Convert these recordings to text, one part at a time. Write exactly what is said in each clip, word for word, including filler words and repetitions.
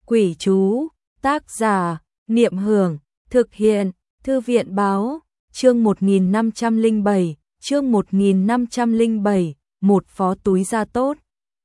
Quỷ chú, tác giả, Niệm Hưởng, thực hiện, Thư viện báo, chương một nghìn năm trăm lẻ bảy, chương một nghìn năm trăm lẻ bảy, một phó túi da tốt.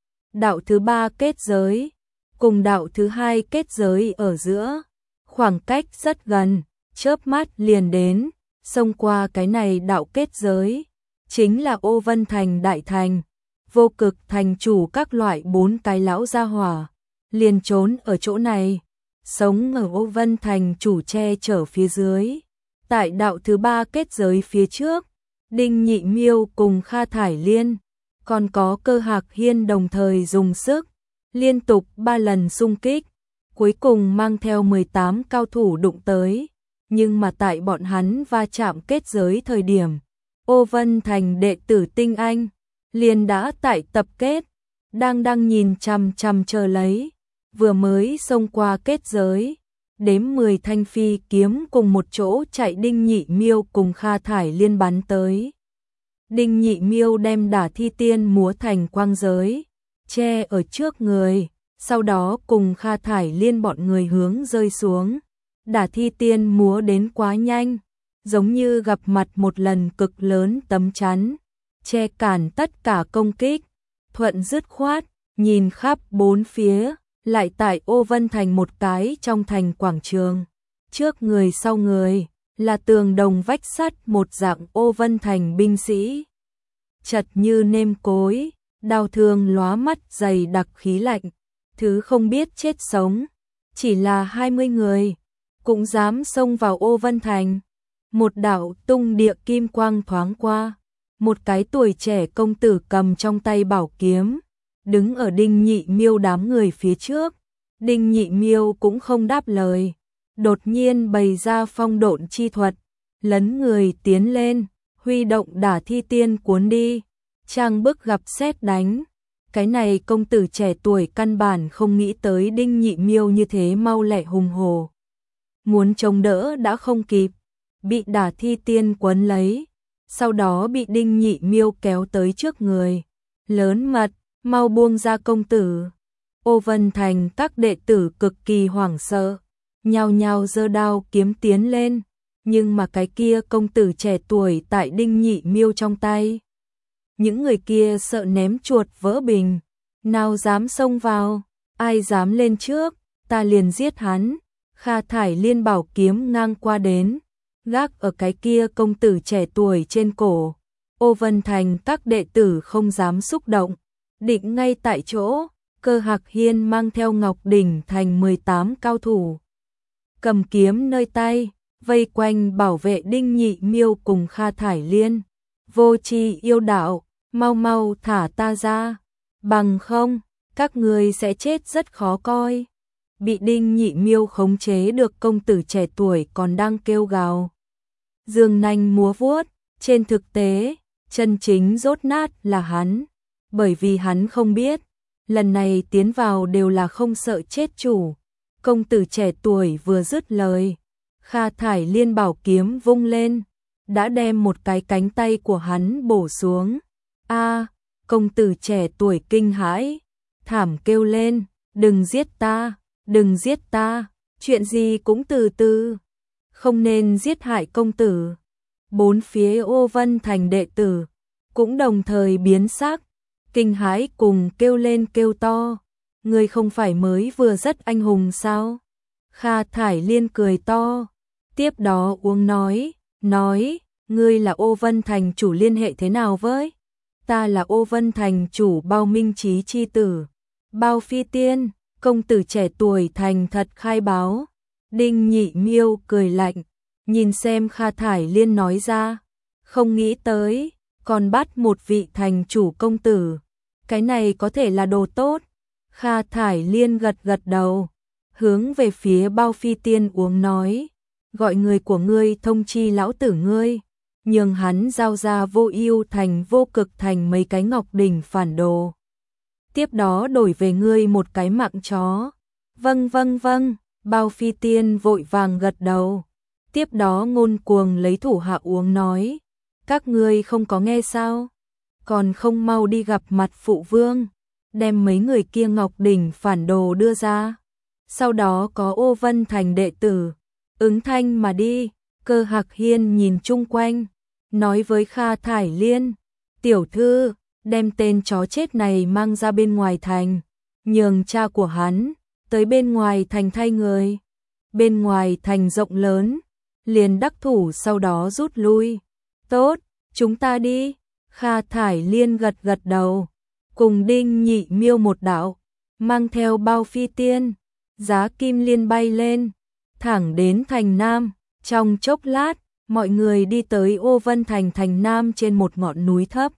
Đạo thứ ba kết giới, cùng đạo thứ hai kết giới ở giữa, khoảng cách rất gần, chớp mắt liền đến, xông qua cái này đạo kết giới, chính là Ô Vân Thành đại thành, Vô Cực thành chủ các loại bốn cái lão gia hỏa, liền trốn ở chỗ này, sống ở Ô Vân thành chủ che chở phía dưới. Tại đạo thứ ba kết giới phía trước, Đinh Nhị Miêu cùng Kha Thải Liên, còn có Cơ Hạc Hiên đồng thời dùng sức, liên tục ba lần xung kích, cuối cùng mang theo mười tám cao thủ đụng tới, nhưng mà tại bọn hắn va chạm kết giới thời điểm, Ô Vân thành đệ tử tinh anh liền đã tại tập kết, đang đang nhìn chằm chằm chờ lấy, vừa mới xông qua kết giới, đếm mười thanh phi kiếm cùng một chỗ chạy Đinh Nhị Miêu cùng Kha Thải Liên bắn tới. Đinh Nhị Miêu đem Đả Thi Tiên múa thành quang giới, che ở trước người, sau đó cùng Kha Thải Liên bọn người hướng rơi xuống. Đả Thi Tiên múa đến quá nhanh, giống như gặp mặt một lần cực lớn tấm chắn, che cản tất cả công kích, thuận dứt khoát, nhìn khắp bốn phía, lại tại Ô Vân thành một cái trong thành quảng trường. Trước người sau người, là tường đồng vách sắt một dạng Ô Vân thành binh sĩ. Chật như nêm cối, đao thương lóa mắt dày đặc khí lạnh, thứ không biết chết sống, chỉ là hai mươi người, cũng dám xông vào Ô Vân thành. Một đạo tung địa kim quang thoáng qua, một cái tuổi trẻ công tử cầm trong tay bảo kiếm, đứng ở Đinh Nhị Miêu đám người phía trước. Đinh Nhị Miêu cũng không đáp lời, đột nhiên bày ra phong độn chi thuật, lấn người tiến lên, huy động Đả Thi Tiên cuốn đi, trang bức gặp sét đánh. Cái này công tử trẻ tuổi căn bản không nghĩ tới Đinh Nhị Miêu như thế mau lẹ hùng hồ, muốn chống đỡ đã không kịp, bị Đả Thi Tiên quấn lấy, sau đó bị Đinh Nhị Miêu kéo tới trước người, lớn mật, mau buông ra công tử. Ô Vân thành các đệ tử cực kỳ hoảng sợ, nhao nhao giơ đao kiếm tiến lên, nhưng mà cái kia công tử trẻ tuổi tại Đinh Nhị Miêu trong tay. Những người kia sợ ném chuột vỡ bình, nào dám xông vào, ai dám lên trước, ta liền giết hắn. Kha Thải Liên bảo kiếm ngang qua đến, gác ở cái kia công tử trẻ tuổi trên cổ. Ô Vân thành các đệ tử không dám xúc động, định ngay tại chỗ. Cơ Hạc Hiên mang theo Ngọc Đỉnh thành mười tám cao thủ, cầm kiếm nơi tay, vây quanh bảo vệ Đinh Nhị Miêu cùng Kha Thải Liên. Vô tri yêu đạo, mau mau thả ta ra, bằng không, các người sẽ chết rất khó coi. Bị Đinh Nhị Miêu khống chế được công tử trẻ tuổi còn đang kêu gào, dương nanh múa vuốt, trên thực tế, chân chính rốt nát là hắn, bởi vì hắn không biết, lần này tiến vào đều là không sợ chết chủ. Công tử trẻ tuổi vừa dứt lời, Kha Thải Liên bảo kiếm vung lên, đã đem một cái cánh tay của hắn bổ xuống. A, công tử trẻ tuổi kinh hãi, thảm kêu lên, đừng giết ta, đừng giết ta, chuyện gì cũng từ từ, không nên giết hại công tử. Bốn phía Ô Vân thành đệ tử cũng đồng thời biến sắc, kinh hãi cùng kêu lên kêu to, ngươi không phải mới vừa rất anh hùng sao? Kha Thải Liên cười to, tiếp đó uống nói, nói, ngươi là Ô Vân thành chủ liên hệ thế nào với? Ta là Ô Vân thành chủ Bao Minh Chí chi tử, Bao Phi Tiên. Công tử trẻ tuổi thành thật khai báo. Đinh Nhị Miêu cười lạnh, nhìn xem Kha Thải Liên nói ra, không nghĩ tới, còn bắt một vị thành chủ công tử, cái này có thể là đồ tốt. Kha Thải Liên gật gật đầu, hướng về phía Bao Phi Tiên uống nói, gọi người của ngươi thông chi lão tử ngươi, nhường hắn giao ra Vô Ưu thành Vô Cực thành mấy cái ngọc đỉnh phản đồ, tiếp đó đổi về ngươi một cái mạng chó. Vâng vâng vâng, Bao Phi Tiên vội vàng gật đầu, tiếp đó ngôn cuồng lấy thủ hạ uống nói, các ngươi không có nghe sao, còn không mau đi gặp mặt phụ vương, đem mấy người kia ngọc đỉnh phản đồ đưa ra. sau đó có Ô Vân Thành đệ tử, ứng thanh mà đi. Cơ Hạc Hiên nhìn chung quanh, nói với Kha Thải Liên, tiểu thư, đem tên chó chết này mang ra bên ngoài thành, nhường cha của hắn tới bên ngoài thành thay người. Bên ngoài thành rộng lớn, liền đắc thủ sau đó rút lui. Tốt, chúng ta đi. Kha Thải Liên gật gật đầu, cùng Đinh Nhị Miêu một đạo, mang theo bao phi tiên, giá kim liên bay lên, thẳng đến thành Nam. Trong chốc lát, mọi người đi tới Ô Vân Thành thành Nam trên một ngọn núi thấp.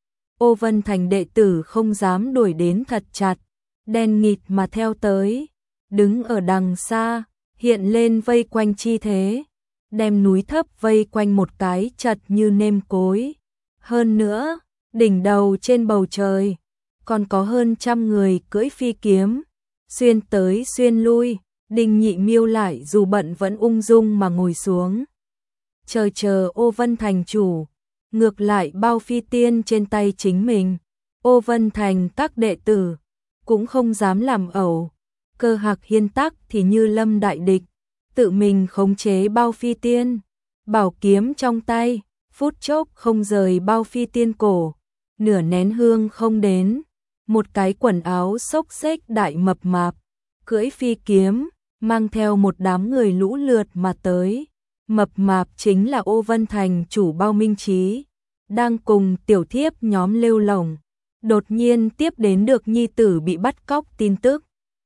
Ô Vân Thành đệ tử không dám đuổi đến thật chặt, đen nghịt mà theo tới, đứng ở đằng xa, hiện lên vây quanh chi thế, đem núi thấp vây quanh một cái chật như nêm cối. Hơn nữa, đỉnh đầu trên bầu trời, còn có hơn trăm người cưỡi phi kiếm, xuyên tới xuyên lui. Đinh Nhị Miêu lại dù bận vẫn ung dung mà ngồi xuống. Chờ chờ Ô Vân Thành chủ, ngược lại bao phi tiên trên tay chính mình. Ô Vân Thành các đệ tử cũng không dám làm ẩu. Cơ Hạc Hiên tắc thì như lâm đại địch, tự mình khống chế bao phi tiên, bảo kiếm trong tay, phút chốc không rời bao phi tiên cổ, nửa nén hương không đến. Một cái quần áo xốc xếch đại mập mạp, cưỡi phi kiếm, mang theo một đám người lũ lượt mà tới. Mập mạp chính là Ô Vân Thành chủ Bao Minh Trí, đang cùng tiểu thiếp nhóm lêu lổng, đột nhiên tiếp đến được nhi tử bị bắt cóc tin tức.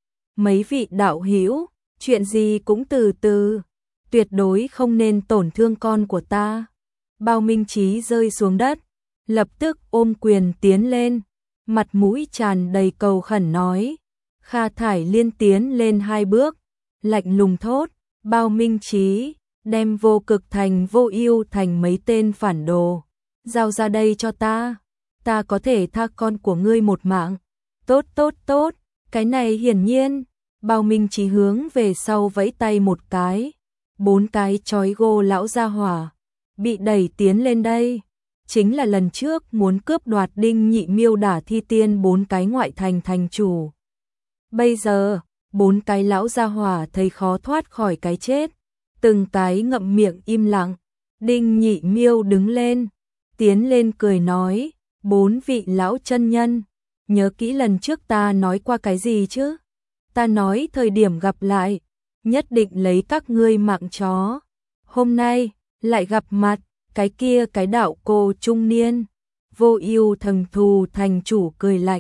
Mấy vị đạo hữu, chuyện gì cũng từ từ, tuyệt đối không nên tổn thương con của ta. Bao Minh Trí rơi xuống đất, lập tức ôm quyền tiến lên, mặt mũi tràn đầy cầu khẩn nói. Kha Thải Liên tiến lên hai bước, lạnh lùng thốt, Bao Minh Trí, đem Vô Cực Thành Vô Ưu Thành mấy tên phản đồ, giao ra đây cho ta, ta có thể tha con của ngươi một mạng. Tốt tốt tốt, cái này hiển nhiên. Bao Minh Trí hướng về sau vẫy tay một cái, bốn cái chói gô lão gia hỏa bị đẩy tiến lên đây, chính là lần trước muốn cướp đoạt Đinh Nhị Miêu đả thi tiên bốn cái ngoại thành thành chủ. Bây giờ, bốn cái lão gia hỏa thấy khó thoát khỏi cái chết, từng cái ngậm miệng im lặng. Đinh Nhị Miêu đứng lên, tiến lên cười nói, bốn vị lão chân nhân, nhớ kỹ lần trước ta nói qua cái gì chứ? Ta nói thời điểm gặp lại, nhất định lấy các ngươi mạng chó. Hôm nay, lại gặp mặt, cái kia cái đạo cô trung niên. Vô Ưu Thần Thù thành chủ cười lạnh,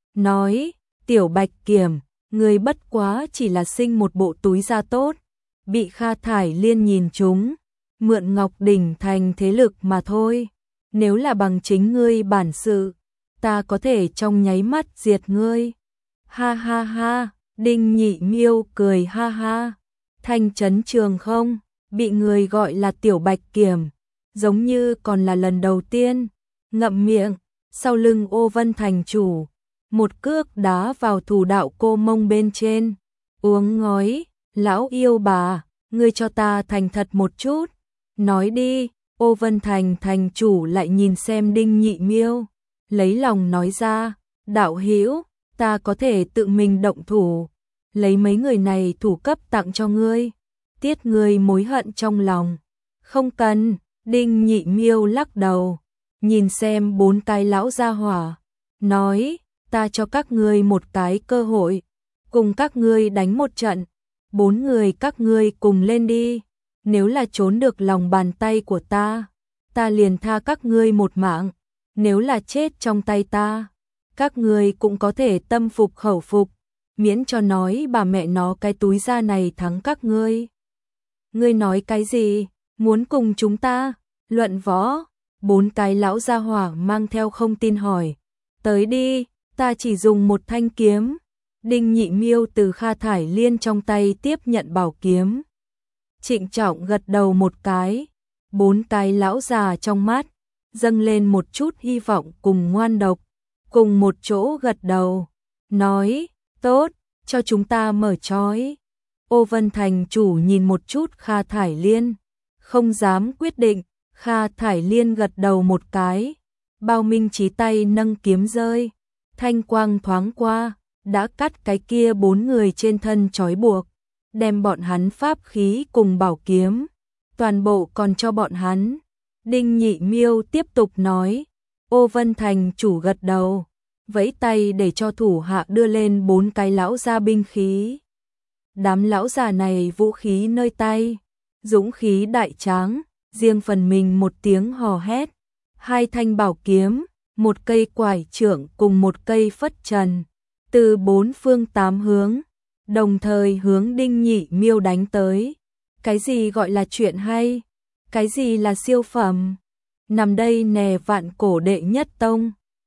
nói, Tiểu Bạch Kiểm, ngươi bất quá chỉ là sinh một bộ túi da tốt, bị Kha Thải Liên nhìn trúng, mượn Ngọc Đỉnh thành thế lực mà thôi. Nếu là bằng chính ngươi bản sự, ta có thể trong nháy mắt diệt ngươi. Ha ha ha, Đinh Nhị Miêu cười ha ha. Thanh Trấn Trường không, bị người gọi là Tiểu Bạch Kiểm, giống như còn là lần đầu tiên. Ngậm miệng, sau lưng Ô Vân thành chủ, một cước đá vào thủ đạo cô mông bên trên. Uống ngói, lão yêu bà, ngươi cho ta thành thật một chút. Nói đi. Ô Vân Thành thành chủ lại nhìn xem Đinh Nhị Miêu, lấy lòng nói ra, đạo hữu, ta có thể tự mình động thủ, lấy mấy người này thủ cấp tặng cho ngươi, tiết ngươi mối hận trong lòng. Không cần. Đinh Nhị Miêu lắc đầu, nhìn xem bốn cái lão gia hỏa, nói, ta cho các ngươi một cái cơ hội, cùng các ngươi đánh một trận, bốn người các ngươi cùng lên đi. Nếu là trốn được lòng bàn tay của ta, ta liền tha các ngươi một mạng. Nếu là chết trong tay ta, các ngươi cũng có thể tâm phục khẩu phục, miễn cho nói bà mẹ nó cái túi da này thắng các ngươi. Ngươi nói cái gì? Muốn cùng chúng ta luận võ? Bốn cái lão gia hỏa mang theo không tin hỏi. Tới đi, ta chỉ dùng một thanh kiếm. Đinh Nhị Miêu từ Kha Thải Liên trong tay tiếp nhận bảo kiếm, trịnh trọng gật đầu một cái. Bốn cái lão già trong mắt dâng lên một chút hy vọng cùng ngoan độc, cùng một chỗ gật đầu, nói, tốt, cho chúng ta mở trói. Ô Vân thành chủ nhìn một chút Kha Thải Liên, không dám quyết định. Kha Thải Liên gật đầu một cái, Bao Minh Trí tay nâng kiếm rơi, thanh quang thoáng qua, đã cắt cái kia bốn người trên thân trói buộc, đem bọn hắn pháp khí cùng bảo kiếm, toàn bộ còn cho bọn hắn. Đinh Nhị Miêu tiếp tục nói, Ô Vân Thành chủ gật đầu, vẫy tay để cho thủ hạ đưa lên bốn cái lão gia binh khí. Đám lão già này vũ khí nơi tay, dũng khí đại tráng, riêng phần mình một tiếng hò hét, hai thanh bảo kiếm, một cây quải trượng cùng một cây phất trần, từ bốn phương tám hướng, đồng thời hướng Đinh Nhị Miêu đánh tới. Cái gì gọi là chuyện hay? Cái gì là siêu phẩm? Nằm đây nè vạn cổ đệ nhất tông.